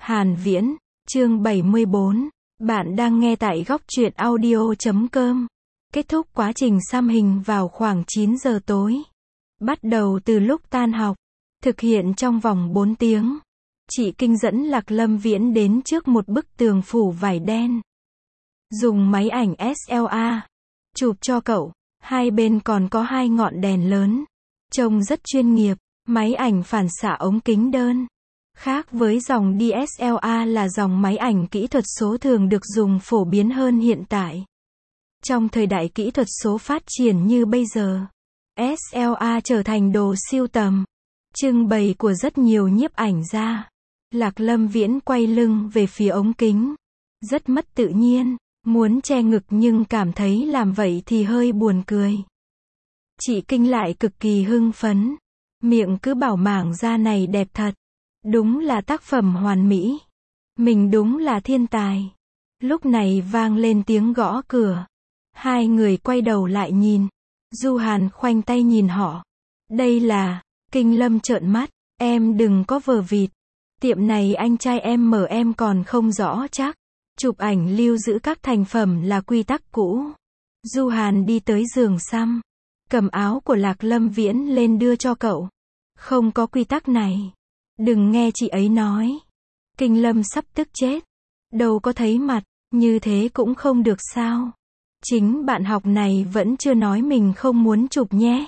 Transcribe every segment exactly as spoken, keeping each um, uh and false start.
Hàn Viễn, chương bảy mươi bốn. Bạn đang nghe tại góc truyện audio chấm com. Kết thúc quá trình xăm hình vào khoảng chín giờ tối. Bắt đầu từ lúc tan học. Thực hiện trong vòng bốn tiếng. Chị Kinh dẫn Lạc Lâm Viễn đến trước một bức tường phủ vải đen. Dùng máy ảnh ét lờ a. Chụp cho cậu. Hai bên còn có hai ngọn đèn lớn. Trông rất chuyên nghiệp. Máy ảnh phản xạ ống kính đơn. Khác với dòng đê ét lờ a là dòng máy ảnh kỹ thuật số thường được dùng phổ biến hơn hiện tại. Trong thời đại kỹ thuật số phát triển như bây giờ, ét lờ a trở thành đồ sưu tầm, trưng bày của rất nhiều nhiếp ảnh gia. Lạc Lâm Viễn quay lưng về phía ống kính. Rất mất tự nhiên, muốn che ngực nhưng cảm thấy làm vậy thì hơi buồn cười. Chị Kinh lại cực kỳ hưng phấn. Miệng cứ bảo mảng da này đẹp thật. Đúng là tác phẩm hoàn mỹ. Mình đúng là thiên tài. Lúc này vang lên tiếng gõ cửa. Hai người quay đầu lại nhìn. Du Hàn khoanh tay nhìn họ. Đây là... Kinh Lâm trợn mắt. Em đừng có vờ vịt. Tiệm này anh trai em mở em còn không rõ chắc. Chụp ảnh lưu giữ các thành phẩm là quy tắc cũ. Du Hàn đi tới giường xăm. Cầm áo của Lạc Lâm Viễn lên đưa cho cậu. Không có quy tắc này. Đừng nghe chị ấy nói. Kinh Lâm sắp tức chết. Đâu có thấy mặt, như thế cũng không được sao. Chính bạn học này vẫn chưa nói mình không muốn chụp nhé.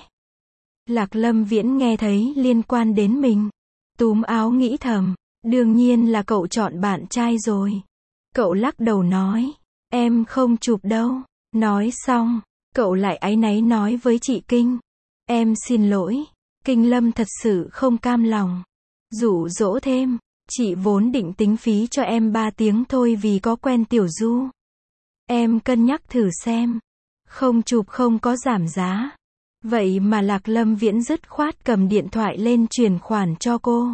Lạc Lâm Viễn nghe thấy liên quan đến mình. Túm áo nghĩ thầm, đương nhiên là cậu chọn bạn trai rồi. Cậu lắc đầu nói, em không chụp đâu. Nói xong, cậu lại áy náy nói với chị Kinh. Em xin lỗi. Kinh Lâm thật sự không cam lòng. Dụ dỗ thêm, chị vốn định tính phí cho em ba tiếng thôi vì có quen Tiểu Du. Em cân nhắc thử xem. Không chụp không có giảm giá. Vậy mà Lạc Lâm Viễn dứt khoát cầm điện thoại lên chuyển khoản cho cô.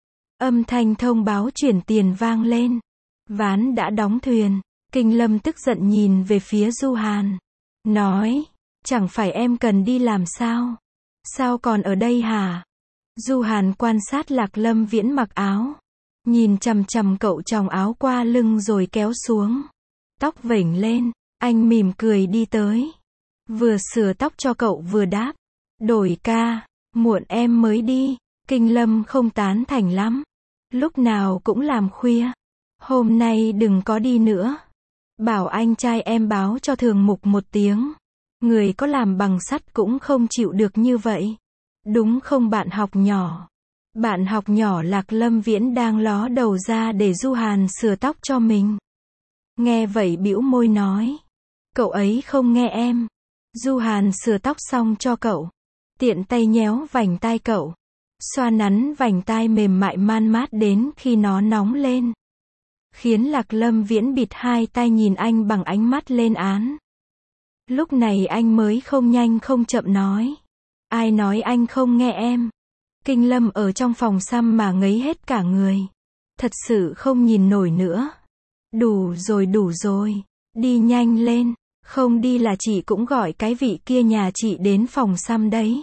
Âm thanh thông báo chuyển tiền vang lên. Ván đã đóng thuyền. Kinh Lâm tức giận nhìn về phía Du Hàn. Nói, chẳng phải em cần đi làm sao? Sao còn ở đây hả? Du Hàn quan sát Lạc Lâm Viễn mặc áo. Nhìn chằm chằm cậu tròng áo qua lưng rồi kéo xuống. Tóc vểnh lên, anh mỉm cười đi tới. Vừa sửa tóc cho cậu vừa đáp. Đổi ca, muộn em mới đi. Kinh Lâm không tán thành lắm. Lúc nào cũng làm khuya. Hôm nay đừng có đi nữa. Bảo anh trai em báo cho thường mục một tiếng. Người có làm bằng sắt cũng không chịu được như vậy. Đúng không bạn học nhỏ? Bạn học nhỏ Lạc Lâm Viễn đang ló đầu ra để Du Hàn sửa tóc cho mình. Nghe vậy bĩu môi nói. Cậu ấy không nghe em. Du Hàn sửa tóc xong cho cậu. Tiện tay nhéo vành tai cậu. Xoa nắn vành tai mềm mại man mát đến khi nó nóng lên. Khiến Lạc Lâm Viễn bịt hai tai nhìn anh bằng ánh mắt lên án. Lúc này anh mới không nhanh không chậm nói. Ai nói anh không nghe em? Kinh Lâm ở trong phòng xăm mà ngấy hết cả người. Thật sự không nhìn nổi nữa. Đủ rồi đủ rồi. Đi nhanh lên. Không đi là chị cũng gọi cái vị kia nhà chị đến phòng xăm đấy.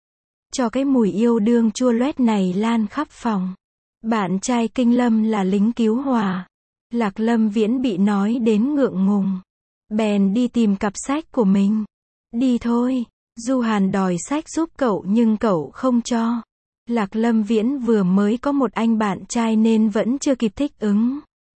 Cho cái mùi yêu đương chua loét này lan khắp phòng. Bạn trai Kinh Lâm là lính cứu hỏa. Lạc Lâm Viễn bị nói đến ngượng ngùng. Bèn đi tìm cặp sách của mình. Đi thôi. Du Hàn đòi sách giúp cậu nhưng cậu không cho. Lạc Lâm Viễn vừa mới có một anh bạn trai nên vẫn chưa kịp thích ứng.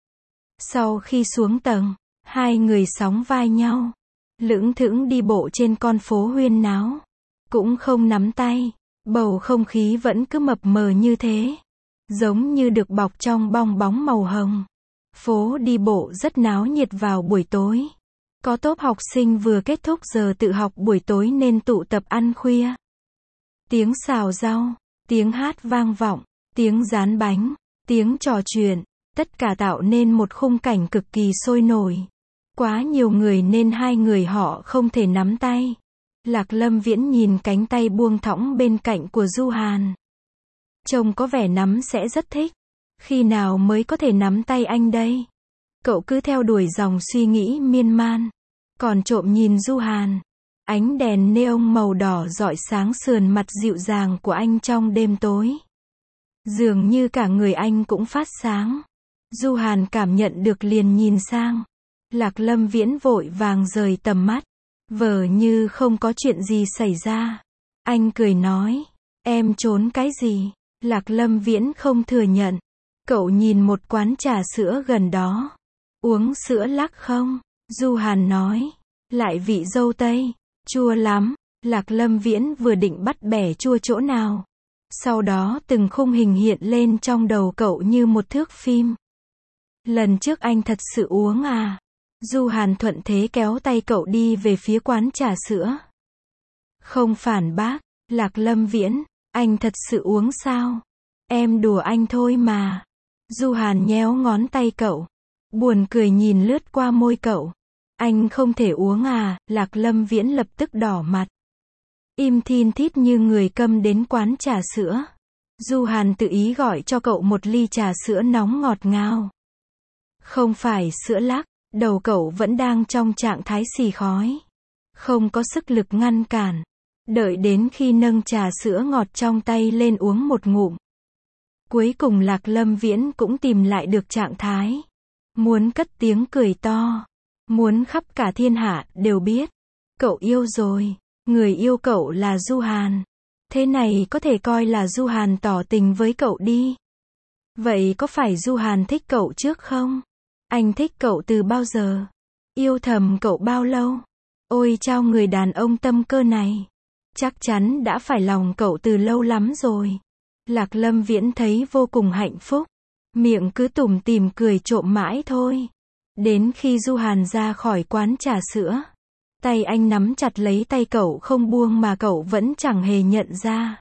Sau khi xuống tầng, hai người sóng vai nhau. Lững thững đi bộ trên con phố huyên náo. Cũng không nắm tay. Bầu không khí vẫn cứ mập mờ như thế. Giống như được bọc trong bong bóng màu hồng. Phố đi bộ rất náo nhiệt vào buổi tối. Có tốp học sinh vừa kết thúc giờ tự học buổi tối nên tụ tập ăn khuya. Tiếng xào rau, tiếng hát vang vọng, tiếng rán bánh, tiếng trò chuyện, tất cả tạo nên một khung cảnh cực kỳ sôi nổi. Quá nhiều người nên hai người họ không thể nắm tay. Lạc Lâm Viễn nhìn cánh tay buông thõng bên cạnh của Du Hàn. Trông có vẻ nắm sẽ rất thích. Khi nào mới có thể nắm tay anh đây? Cậu cứ theo đuổi dòng suy nghĩ miên man. Còn trộm nhìn Du Hàn. Ánh đèn neon màu đỏ rọi sáng sườn mặt dịu dàng của anh trong đêm tối. Dường như cả người anh cũng phát sáng. Du Hàn cảm nhận được liền nhìn sang. Lạc Lâm Viễn vội vàng rời tầm mắt. Vờ như không có chuyện gì xảy ra. Anh cười nói. Em trốn cái gì? Lạc Lâm Viễn không thừa nhận. Cậu nhìn một quán trà sữa gần đó. Uống sữa lắc không? Du Hàn nói. Lại vị dâu tây. Chua lắm. Lạc Lâm Viễn vừa định bắt bẻ chua chỗ nào. Sau đó từng khung hình hiện lên trong đầu cậu như một thước phim. Lần trước anh thật sự uống à? Du Hàn thuận thế kéo tay cậu đi về phía quán trà sữa. Không phản bác. Lạc Lâm Viễn, anh thật sự uống sao? Em đùa anh thôi mà. Du Hàn nhéo ngón tay cậu. Buồn cười nhìn lướt qua môi cậu. Anh không thể uống à? Lạc Lâm Viễn lập tức đỏ mặt. Im thin thít như người câm đến quán trà sữa. Du Hàn tự ý gọi cho cậu một ly trà sữa nóng ngọt ngào. Không phải sữa lắc, đầu cậu vẫn đang trong trạng thái xì khói. Không có sức lực ngăn cản. Đợi đến khi nâng trà sữa ngọt trong tay lên uống một ngụm. Cuối cùng Lạc Lâm Viễn cũng tìm lại được trạng thái. Muốn cất tiếng cười to. Muốn khắp cả thiên hạ đều biết. Cậu yêu rồi. Người yêu cậu là Du Hàn. Thế này có thể coi là Du Hàn tỏ tình với cậu đi. Vậy có phải Du Hàn thích cậu trước không? Anh thích cậu từ bao giờ? Yêu thầm cậu bao lâu? Ôi chao, người đàn ông tâm cơ này. Chắc chắn đã phải lòng cậu từ lâu lắm rồi. Lạc Lâm Viễn thấy vô cùng hạnh phúc. Miệng cứ tủm tỉm cười trộm mãi thôi. Đến khi Du Hàn ra khỏi quán trà sữa. Tay anh nắm chặt lấy tay cậu không buông mà cậu vẫn chẳng hề nhận ra.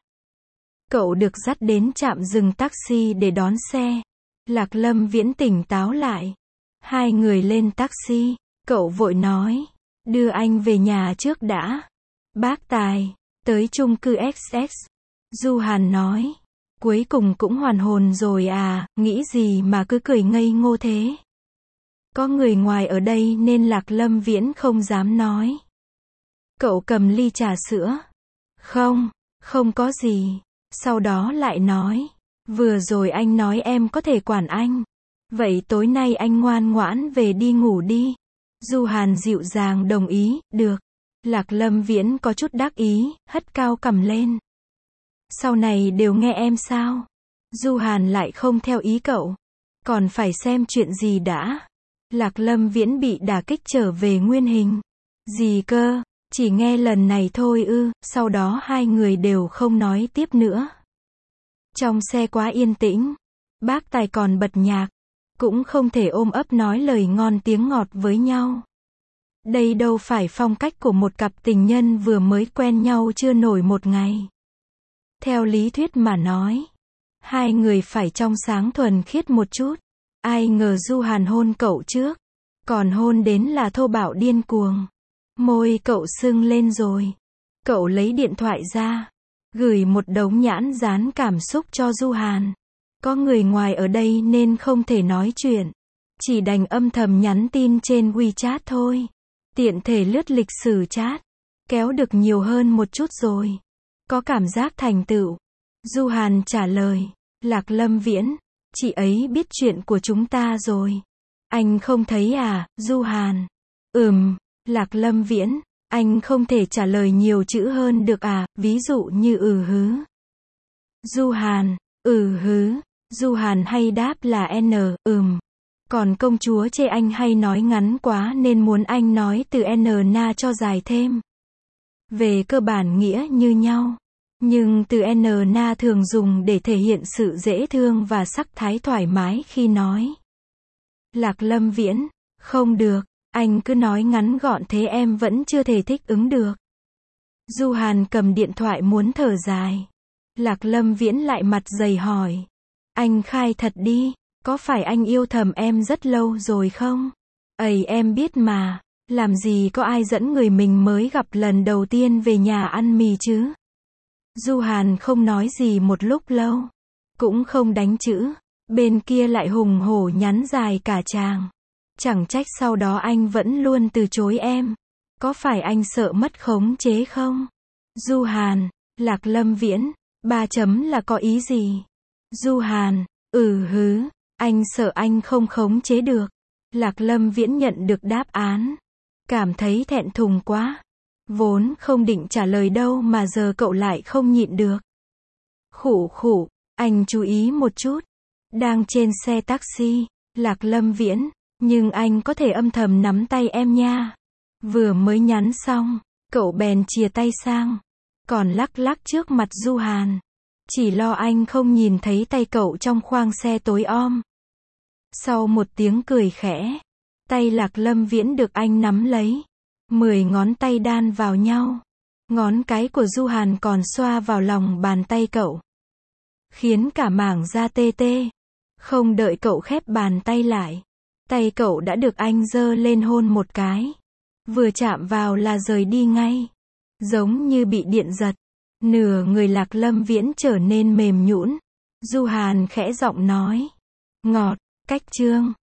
Cậu được dắt đến trạm dừng taxi để đón xe. Lạc Lâm Viễn tỉnh táo lại. Hai người lên taxi. Cậu vội nói. Đưa anh về nhà trước đã. Bác Tài. Tới chung cư ích ét. Du Hàn nói. Cuối cùng cũng hoàn hồn rồi à, nghĩ gì mà cứ cười ngây ngô thế. Có người ngoài ở đây nên Lạc Lâm Viễn không dám nói. Cậu cầm ly trà sữa. Không, không có gì. Sau đó lại nói. Vừa rồi anh nói em có thể quản anh. Vậy tối nay anh ngoan ngoãn về đi ngủ đi. Du Hàn dịu dàng đồng ý, được. Lạc Lâm Viễn có chút đắc ý, hất cao cằm lên. Sau này đều nghe em sao? Du Hàn lại không theo ý cậu. Còn phải xem chuyện gì đã. Lạc Lâm Viễn bị đả kích trở về nguyên hình. Gì cơ? Chỉ nghe lần này thôi ư? Sau đó hai người đều không nói tiếp nữa. Trong xe quá yên tĩnh. Bác Tài còn bật nhạc. Cũng không thể ôm ấp nói lời ngon tiếng ngọt với nhau. Đây đâu phải phong cách của một cặp tình nhân vừa mới quen nhau chưa nổi một ngày. Theo lý thuyết mà nói, hai người phải trong sáng thuần khiết một chút. Ai ngờ Du Hàn hôn cậu trước. Còn hôn đến là thô bạo điên cuồng. Môi cậu sưng lên rồi. Cậu lấy điện thoại ra. Gửi một đống nhãn dán cảm xúc cho Du Hàn. Có người ngoài ở đây nên không thể nói chuyện. Chỉ đành âm thầm nhắn tin trên WeChat thôi. Tiện thể lướt lịch sử chat. Kéo được nhiều hơn một chút rồi. Có cảm giác thành tựu. Du Hàn trả lời. Lạc Lâm Viễn. Chị ấy biết chuyện của chúng ta rồi. Anh không thấy à, Du Hàn? Ừm. Lạc Lâm Viễn. Anh không thể trả lời nhiều chữ hơn được à, ví dụ như ừ hứ. Du Hàn. Ừ hứ. Du Hàn hay đáp là N, ừm. Còn công chúa chê anh hay nói ngắn quá nên muốn anh nói từ N na cho dài thêm. Về cơ bản nghĩa như nhau. Nhưng từ N na thường dùng để thể hiện sự dễ thương và sắc thái thoải mái khi nói. Lạc Lâm Viễn. Không được. Anh cứ nói ngắn gọn thế em vẫn chưa thể thích ứng được. Du Hàn cầm điện thoại muốn thở dài. Lạc Lâm Viễn lại mặt dày hỏi. Anh khai thật đi. Có phải anh yêu thầm em rất lâu rồi không? Ầy em biết mà. Làm gì có ai dẫn người mình mới gặp lần đầu tiên về nhà ăn mì chứ? Du Hàn không nói gì một lúc lâu. Cũng không đánh chữ. Bên kia lại hùng hổ nhắn dài cả tràng. Chẳng trách sau đó anh vẫn luôn từ chối em. Có phải anh sợ mất khống chế không? Du Hàn. Lạc Lâm Viễn. Ba chấm là có ý gì? Du Hàn. Ừ hứ. Anh sợ anh không khống chế được. Lạc Lâm Viễn nhận được đáp án. Cảm thấy thẹn thùng quá. Vốn không định trả lời đâu mà giờ cậu lại không nhịn được. Khụ khụ, anh chú ý một chút. Đang trên xe taxi, Lạc Lâm Viễn, nhưng anh có thể âm thầm nắm tay em nha. Vừa mới nhắn xong, cậu bèn chìa tay sang, còn lắc lắc trước mặt Du Hàn. Chỉ lo anh không nhìn thấy tay cậu trong khoang xe tối om. Sau một tiếng cười khẽ, tay Lạc Lâm Viễn được anh nắm lấy. Mười ngón tay đan vào nhau. Ngón cái của Du Hàn còn xoa vào lòng bàn tay cậu, khiến cả mảng da tê tê. Không đợi cậu khép bàn tay lại, tay cậu đã được anh giơ lên hôn một cái. Vừa chạm vào là rời đi ngay. Giống như bị điện giật. Nửa người Lạc Lâm Viễn trở nên mềm nhũn. Du Hàn khẽ giọng nói. Ngọt, cách chương.